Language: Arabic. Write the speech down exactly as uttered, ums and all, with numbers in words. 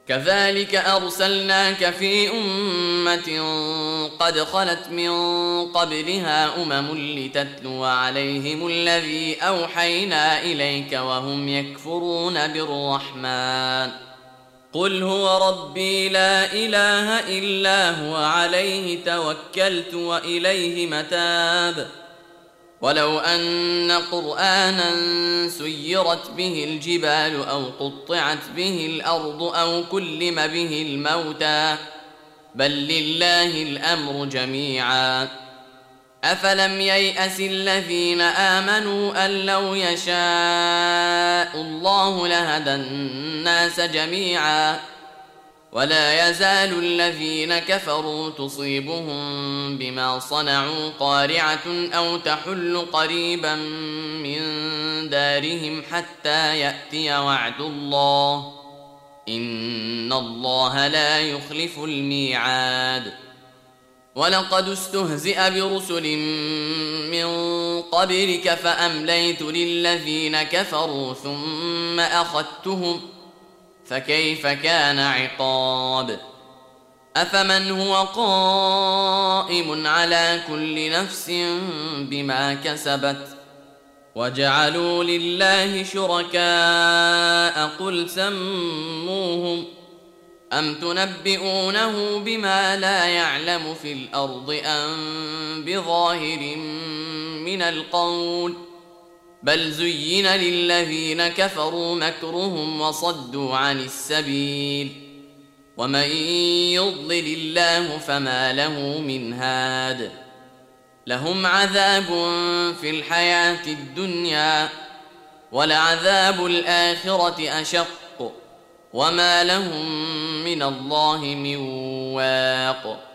كذلك أرسلناك في أمة قد خلت من قبلها أمم لتتلو عليهم الذي أوحينا إليك وهم يكفرون بالرحمن قل هو ربي لا إله إلا هو عليه توكلت وإليه متاب ولو أن قرآنا سيرت به الجبال أو قطعت به الأرض أو كلم به الموتى بل لله الأمر جميعا أفلم ييأس الذين آمنوا أن لو يشاء الله لهدى الناس جميعا ولا يزال الذين كفروا تصيبهم بما صنعوا قارعة أو تحل قريبا من دارهم حتى يأتي وعد الله إن الله لا يخلف الميعاد ولقد استهزئ برسل من قبلك فأمليت للذين كفروا ثم أخذتهم فكيف كان عقاب أفمن هو قائم على كل نفس بما كسبت وجعلوا لله شركاء قل سموهم أم تنبئونه بما لا يعلم في الأرض أم بظاهر من القول بل زين للذين كفروا مكرهم وصدوا عن السبيل ومن يضلل الله فما له من هاد لهم عذاب في الحياة الدنيا ولعذاب الآخرة أشق وما لهم من الله من واق